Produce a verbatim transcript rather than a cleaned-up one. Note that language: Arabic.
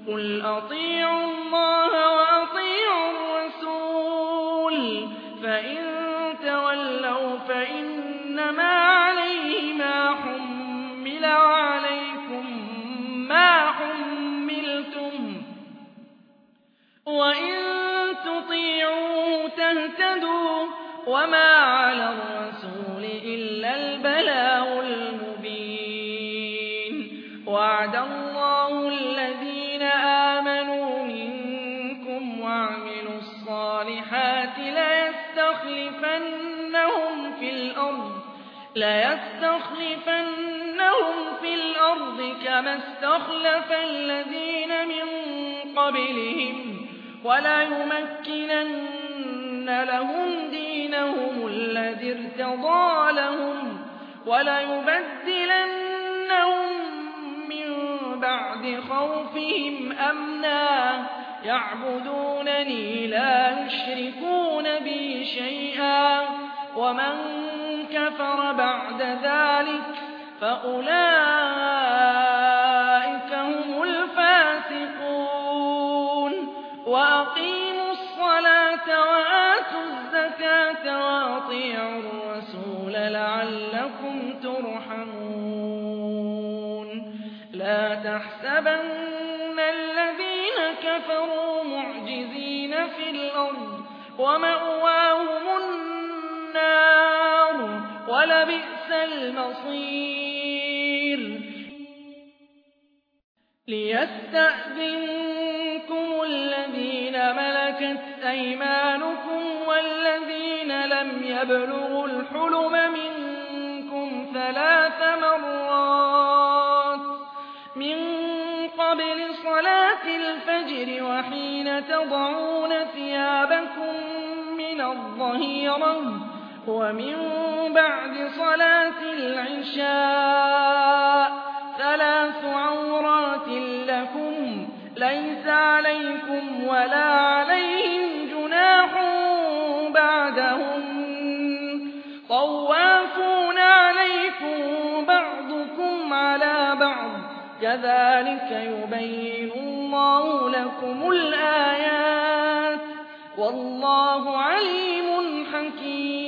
قُلْ أَطِيعُوا اللَّهَ وَأَطِيعُوا الرَّسُولَ فَإِن تَوَلَّوْا فَإِنَّمَا عَلَيْهِ مَا حُمِّلَ وَعَلَيْكُم مَّا حُمِّلْتُمْ ۖ وَإِن تُطِيعُوهُ تَهْتَدُوا ۚ وَمَا عَلَى الرَّسُولِ إِلَّا الْبَلَاغُ الْمُبِينُ وَعَدَ اللَّهُ الَّذِينَ آمَنُوا مِنكُمْ وَعَمِلُوا الصَّالِحَاتِ لَيَسْتَخْلِفَنَّهُمْ فِي الْأَرْضِ لَيَسْتَخْلِفَنَّهُمْ فِي الْأَرْضِ كَمَا اسْتَخْلَفَ الَّذِينَ مِن قَبْلِهِمْ وَلَيُمَكِّنَنَّ لَهُمْ دِينَهُمُ الَّذِي ارْتَضَىٰ لَهُمْ وَلَيُبَدِّلَنَّهُم مِّن بَعْدِ خَوْفِهِمْ أَمْنًا يَعْبُدُونَنِي لَا يُشْرِكُونَ بِي شَيْئًا ۚ وَمَن كَفَرَ بَعْدَ ذَٰلِكَ فَأُولَٰئِكَ هُمُ الْفَاسِقُونَ وَأَقِيمُوا الصَّلَاةَ وَآتُوا الزَّكَاةَ وَأَطِيعُوا الرَّسُولَ لَعَلَّكُمْ تُرْحَمُونَ لَا تَحْسَبَنَّ الَّذِينَ كَفَرُوا مُعْجِزِينَ فِي الْأَرْضِ وَمَأْوَاهُمُ النَّارُ ۖ وَلَبِئْسَ الْمَصِيرُ لِيَسْتَأْذِنكُمُ الَّذِينَ مَلَكَتْ أَيْمَانُكُمْ وَالَّذِينَ لَمْ يَبْلُغُوا الْحُلُمَ مِنكُمْ ثَلَاثَ مرات مِّن قَبْلِ صَلَاةِ الْفَجْرِ وَحِينَ تَضَعُونَ ثِيَابَكُم مِّنَ الظَّهِيرَةِ وَمِن بَعْدِ صَلَاةِ الْعِشَاءِ ۚ ثَلَاثُ عَوْرَاتٍ لَّكُمْ ۚ لَيْسَ عَلَيْكُمْ وَلَا عَلَيْهِمْ جُنَاحٌ بَعْدَهُنَّ ۚ طَوَّافُونَ عَلَيْكُم بَعْضُكُمْ عَلَىٰ بَعْضٍ ۚ كَذَٰلِكَ يُبَيِّنُ اللَّهُ لَكُمُ الْآيَاتِ ۗ وَاللَّهُ عَلِيمٌ حَكِيمٌ